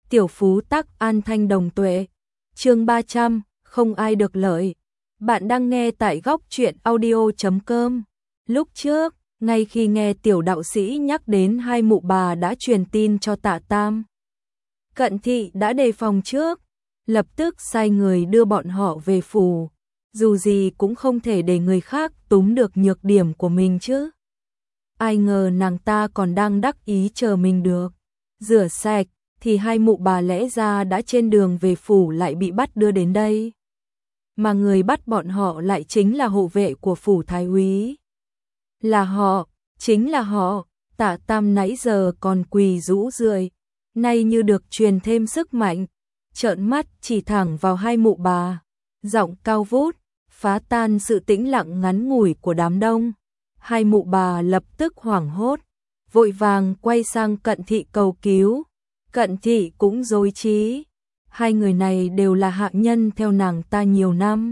tiểu phú tắc an thanh đồng tuệ. Chương 300, không ai được lợi. Bạn đang nghe tại góc truyện audio.com. Lúc trước, ngay khi nghe tiểu đạo sĩ nhắc đến hai mụ bà đã truyền tin cho Tạ Tam, Cận Thị đã đề phòng trước, lập tức sai người đưa bọn họ về phủ. Dù gì cũng không thể để người khác túm được nhược điểm của mình chứ. Ai ngờ nàng ta còn đang đắc ý chờ mình được rửa sạch, thì hai mụ bà lẽ ra đã trên đường về phủ lại bị bắt đưa đến đây. Mà người bắt bọn họ lại chính là hộ vệ của phủ thái úy. Là họ, chính là họ. Tạ Tam nãy giờ còn quỳ rũ rượi, nay như được truyền thêm sức mạnh, trợn mắt chỉ thẳng vào hai mụ bà, giọng cao vút, phá tan sự tĩnh lặng ngắn ngủi của đám đông. Hai mụ bà lập tức hoảng hốt, vội vàng quay sang Cận Thị cầu cứu. Cận Thị cũng rối trí, hai người này đều là hạ nhân theo nàng ta nhiều năm.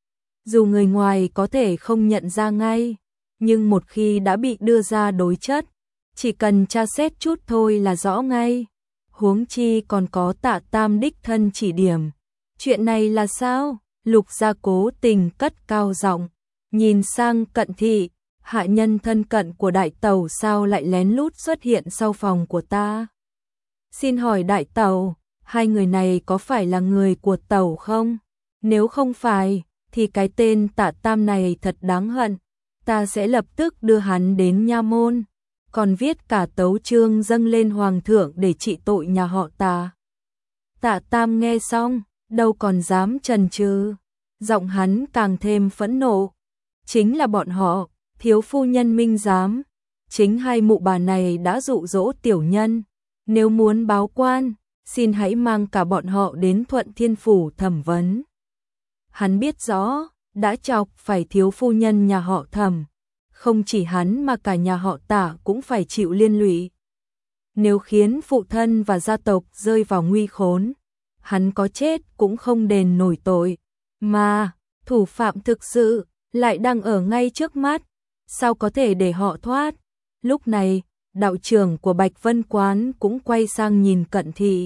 Dù người ngoài có thể không nhận ra ngay, nhưng một khi đã bị đưa ra đối chất, chỉ cần tra xét chút thôi là rõ ngay. Huống chi còn có Tạ Tam đích thân chỉ điểm. Chuyện này là sao? Lục Gia cố tình cất cao giọng, nhìn sang Cận Thị, hạ nhân thân cận của đại tẩu sao lại lén lút xuất hiện sau phòng của ta? Xin hỏi đại tẩu, hai người này có phải là người của tẩu không? Nếu không phải, thì cái tên Tạ Tam này thật đáng hận, ta sẽ lập tức đưa hắn đến nha môn, còn viết cả tấu chương dâng lên hoàng thượng để trị tội nhà họ Tạ. Tạ Tam nghe xong, đâu còn dám chần chừ, giọng hắn càng thêm phẫn nộ. Chính là bọn họ, thiếu phu nhân minh giám, chính hai mụ bà này đã dụ dỗ tiểu nhân. Nếu muốn báo quan, xin hãy mang cả bọn họ đến Thuận Thiên Phủ thẩm vấn. Hắn biết rõ, đã chọc phải thiếu phu nhân nhà họ Thẩm, không chỉ hắn mà cả nhà họ Tạ cũng phải chịu liên lụy. Nếu khiến phụ thân và gia tộc rơi vào nguy khốn, hắn có chết cũng không đền nổi tội. Mà, thủ phạm thực sự lại đang ở ngay trước mắt, sao có thể để họ thoát? Lúc này, đạo trưởng của Bạch Vân Quán cũng quay sang nhìn Cận Thị.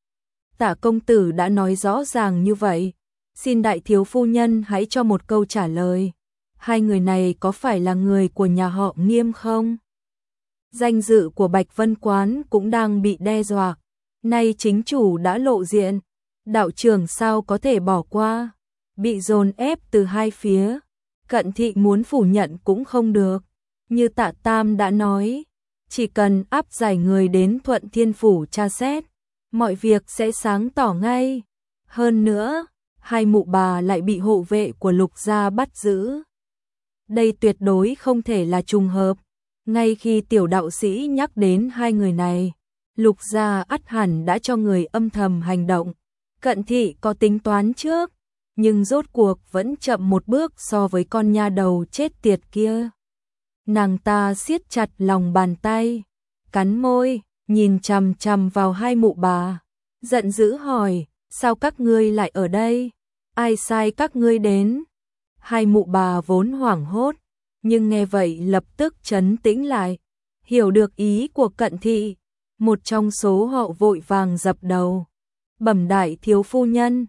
Tạ công tử đã nói rõ ràng như vậy, xin đại thiếu phu nhân hãy cho một câu trả lời. Hai người này có phải là người của nhà họ Nghiêm không? Danh dự của Bạch Vân Quán cũng đang bị đe dọa. Nay chính chủ đã lộ diện, đạo trưởng sao có thể bỏ qua? Bị dồn ép từ hai phía, Cận Thị muốn phủ nhận cũng không được. Như Tạ Tam đã nói, chỉ cần áp giải người đến Thuận Thiên Phủ tra xét, mọi việc sẽ sáng tỏ ngay. Hơn nữa, hai mụ bà lại bị hộ vệ của Lục Gia bắt giữ. Đây tuyệt đối không thể là trùng hợp. Ngay khi tiểu đạo sĩ nhắc đến hai người này, Lục Gia ắt hẳn đã cho người âm thầm hành động. Cận Thị có tính toán trước, nhưng rốt cuộc vẫn chậm một bước so với con nha đầu chết tiệt kia. Nàng ta siết chặt lòng bàn tay, cắn môi, nhìn chằm chằm vào hai mụ bà, giận dữ hỏi, sao các ngươi lại ở đây? Ai sai các ngươi đến? Hai mụ bà vốn hoảng hốt, nhưng nghe vậy lập tức trấn tĩnh lại, hiểu được ý của Cận Thị. Một trong số họ vội vàng dập đầu, bẩm đại thiếu phu nhân,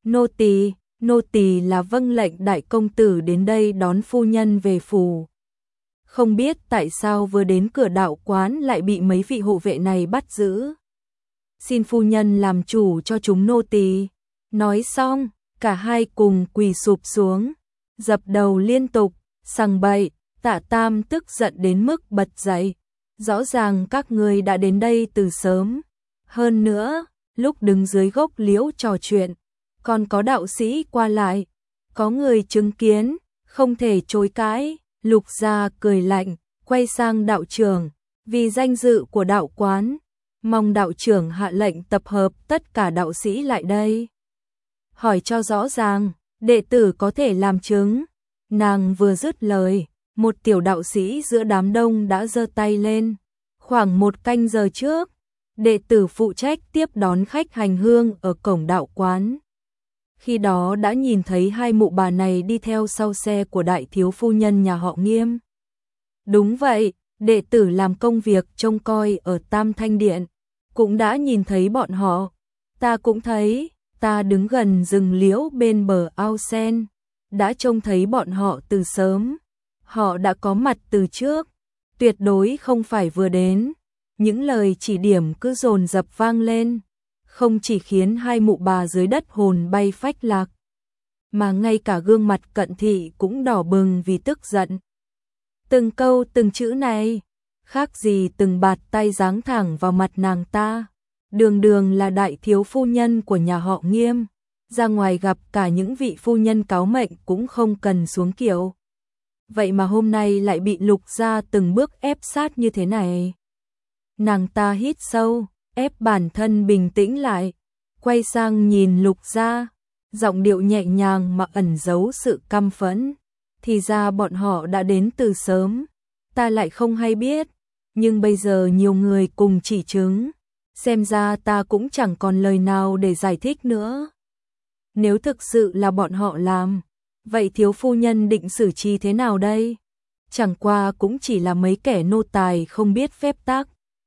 nô tỳ là vâng lệnh đại công tử đến đây đón phu nhân về phủ. Không biết tại sao vừa đến cửa đạo quán lại bị mấy vị hộ vệ này bắt giữ. Xin phu nhân làm chủ cho chúng nô tỳ. Nói xong, cả hai cùng quỳ sụp xuống, dập đầu liên tục, sằng bậy. Tạ Tam tức giận đến mức bật dậy. Rõ ràng các ngươi đã đến đây từ sớm. Hơn nữa, lúc đứng dưới gốc liễu trò chuyện, còn có đạo sĩ qua lại, có người chứng kiến, không thể chối cãi. Lục Gia cười lạnh, quay sang đạo trưởng, vì danh dự của đạo quán, mong đạo trưởng hạ lệnh tập hợp tất cả đạo sĩ lại đây. Hỏi cho rõ ràng, đệ tử có thể làm chứng. Nàng vừa dứt lời, một tiểu đạo sĩ giữa đám đông đã giơ tay lên. Khoảng một canh giờ trước, đệ tử phụ trách tiếp đón khách hành hương ở cổng đạo quán. Khi đó đã nhìn thấy hai mụ bà này đi theo sau xe của đại thiếu phu nhân nhà họ Nghiêm. Đúng vậy, đệ tử làm công việc trông coi ở Tam Thanh Điện, cũng đã nhìn thấy bọn họ, Ta cũng thấy, ta đứng gần rừng liễu bên bờ ao sen, đã trông thấy bọn họ từ sớm. Họ đã có mặt từ trước, tuyệt đối không phải vừa đến. Những lời chỉ điểm cứ dồn dập vang lên, không chỉ khiến hai mụ bà dưới đất hồn bay phách lạc, mà ngay cả gương mặt Cận Thị cũng đỏ bừng vì tức giận. Từng câu từng chữ này, khác gì từng bạt tay giáng thẳng vào mặt nàng ta. Đường đường là đại thiếu phu nhân của nhà họ Nghiêm, ra ngoài gặp cả những vị phu nhân cáo mệnh cũng không cần xuống kiệu. Vậy mà hôm nay lại bị Lục Gia từng bước ép sát như thế này. Nàng ta hít sâu, ép bản thân bình tĩnh lại, quay sang nhìn Lục Gia, giọng điệu nhẹ nhàng mà ẩn giấu sự căm phẫn. Thì ra bọn họ đã đến từ sớm, ta lại không hay biết, nhưng bây giờ nhiều người cùng chỉ chứng, xem ra ta cũng chẳng còn lời nào để giải thích nữa. Nếu thực sự là bọn họ làm, vậy thiếu phu nhân định xử trí thế nào đây? Chẳng qua cũng chỉ là mấy kẻ nô tài không biết phép tắc,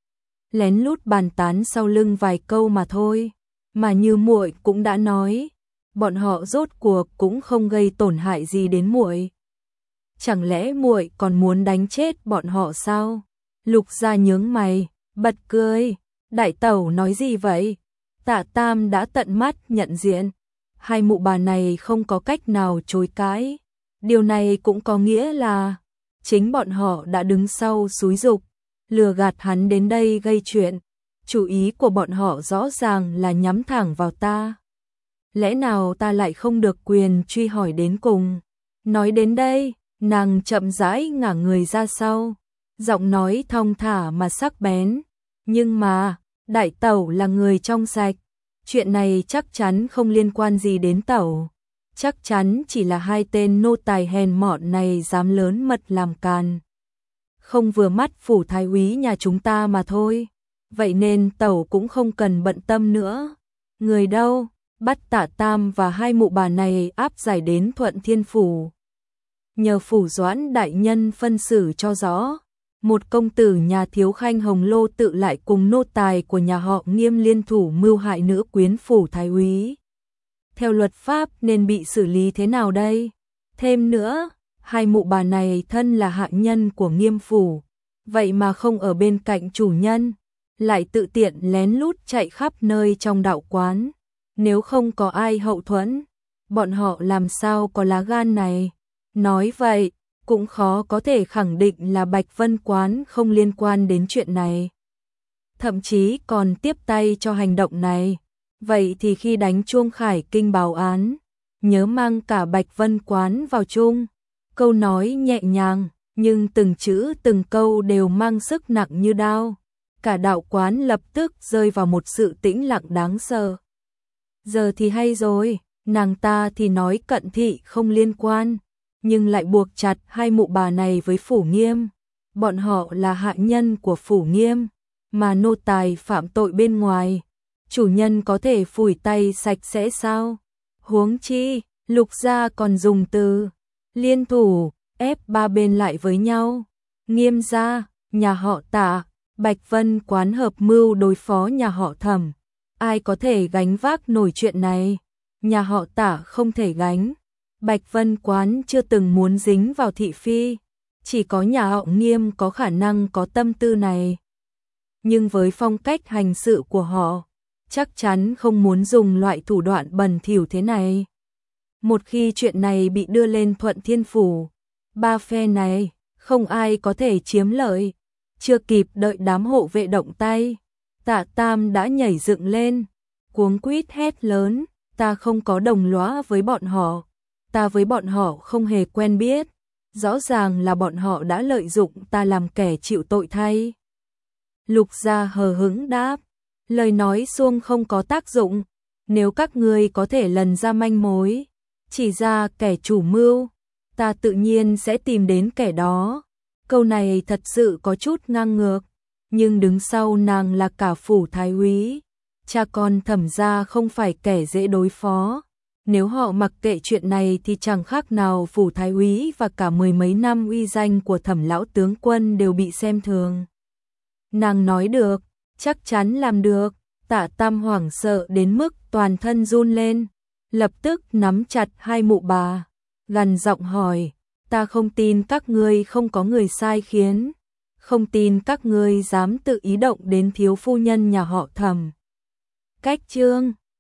lén lút bàn tán sau lưng vài câu mà thôi. Mà như muội cũng đã nói, bọn họ rốt cuộc cũng không gây tổn hại gì đến muội. Chẳng lẽ muội còn muốn đánh chết bọn họ sao? Lục Gia nhướng mày, bật cười. Đại tẩu nói gì vậy? Tạ Tam đã tận mắt nhận diện, hai mụ bà này không có cách nào chối cãi. Điều này cũng có nghĩa là chính bọn họ đã đứng sau xúi giục, lừa gạt hắn đến đây gây chuyện. Chủ ý của bọn họ rõ ràng là nhắm thẳng vào ta. Lẽ nào ta lại không được quyền truy hỏi đến cùng? Nói đến đây, nàng chậm rãi ngả người ra sau, giọng nói thong thả mà sắc bén. Nhưng mà, đại tẩu là người trong sạch, chuyện này chắc chắn không liên quan gì đến tẩu. Chắc chắn chỉ là hai tên nô tài hèn mọn này dám lớn mật làm càn, không vừa mắt phủ thái úy nhà chúng ta mà thôi. Vậy nên tẩu cũng không cần bận tâm nữa. Người đâu, bắt Tạ Tam và hai mụ bà này áp giải đến Thuận Thiên Phủ. Nhờ phủ Doãn đại nhân phân xử cho rõ. Một công tử nhà thiếu khanh Hồng Lô tự lại cùng nô tài của nhà họ Nghiêm liên thủ mưu hại nữ quyến phủ thái úy. Theo luật pháp nên bị xử lý thế nào đây? Thêm nữa, hai mụ bà này thân là hạ nhân của Nghiêm phủ, vậy mà không ở bên cạnh chủ nhân, lại tự tiện lén lút chạy khắp nơi trong đạo quán. Nếu không có ai hậu thuẫn, bọn họ làm sao có lá gan này? Nói vậy, cũng khó có thể khẳng định là Bạch Vân Quán không liên quan đến chuyện này. Thậm chí còn tiếp tay cho hành động này. Vậy thì khi đánh chuông khải kinh báo án, nhớ mang cả Bạch Vân Quán vào chung. Câu nói nhẹ nhàng, nhưng từng chữ từng câu đều mang sức nặng như đao. Cả đạo quán lập tức rơi vào một sự tĩnh lặng đáng sợ. Giờ thì hay rồi, nàng ta thì nói Cận Thị không liên quan, nhưng lại buộc chặt hai mụ bà này với phủ Nghiêm. Bọn họ là hạ nhân của phủ Nghiêm, mà nô tài phạm tội bên ngoài, chủ nhân có thể phủi tay sạch sẽ sao? Huống chi, Lục Gia còn dùng từ liên thủ, ép ba bên lại với nhau. Nghiêm gia, nhà họ Tạ, Bạch Vân Quán hợp mưu đối phó nhà họ Thẩm. Ai có thể gánh vác nổi chuyện này? Nhà họ Tạ không thể gánh. Bạch Vân Quán chưa từng muốn dính vào thị phi, chỉ có nhà họ Nghiêm có khả năng có tâm tư này. Nhưng với phong cách hành sự của họ, chắc chắn không muốn dùng loại thủ đoạn bẩn thỉu thế này. Một khi chuyện này bị đưa lên Thuận Thiên Phủ, ba phe này không ai có thể chiếm lợi. Chưa kịp đợi đám hộ vệ động tay, Tạ Tam đã nhảy dựng lên, cuống quýt hét lớn, ta không có đồng lõa với bọn họ, ta với bọn họ không hề quen biết, rõ ràng là bọn họ đã lợi dụng ta làm kẻ chịu tội thay. Lục Gia hờ hững đáp, lời nói suông không có tác dụng, nếu các ngươi có thể lần ra manh mối, chỉ ra kẻ chủ mưu, ta tự nhiên sẽ tìm đến kẻ đó. Câu này thật sự có chút ngang ngược, nhưng đứng sau nàng là cả phủ thái úy, cha con Thẩm gia không phải kẻ dễ đối phó. Nếu họ mặc kệ chuyện này thì chẳng khác nào phủ thái úy và cả mười mấy năm uy danh của Thẩm lão tướng quân đều bị xem thường. Nàng nói được, chắc chắn làm được, Tạ Tam hoảng sợ đến mức toàn thân run lên, lập tức nắm chặt hai mụ bà, gằn giọng hỏi, ta không tin các ngươi không có người sai khiến, không tin các ngươi dám tự ý động đến thiếu phu nhân nhà họ Thẩm. Cách chương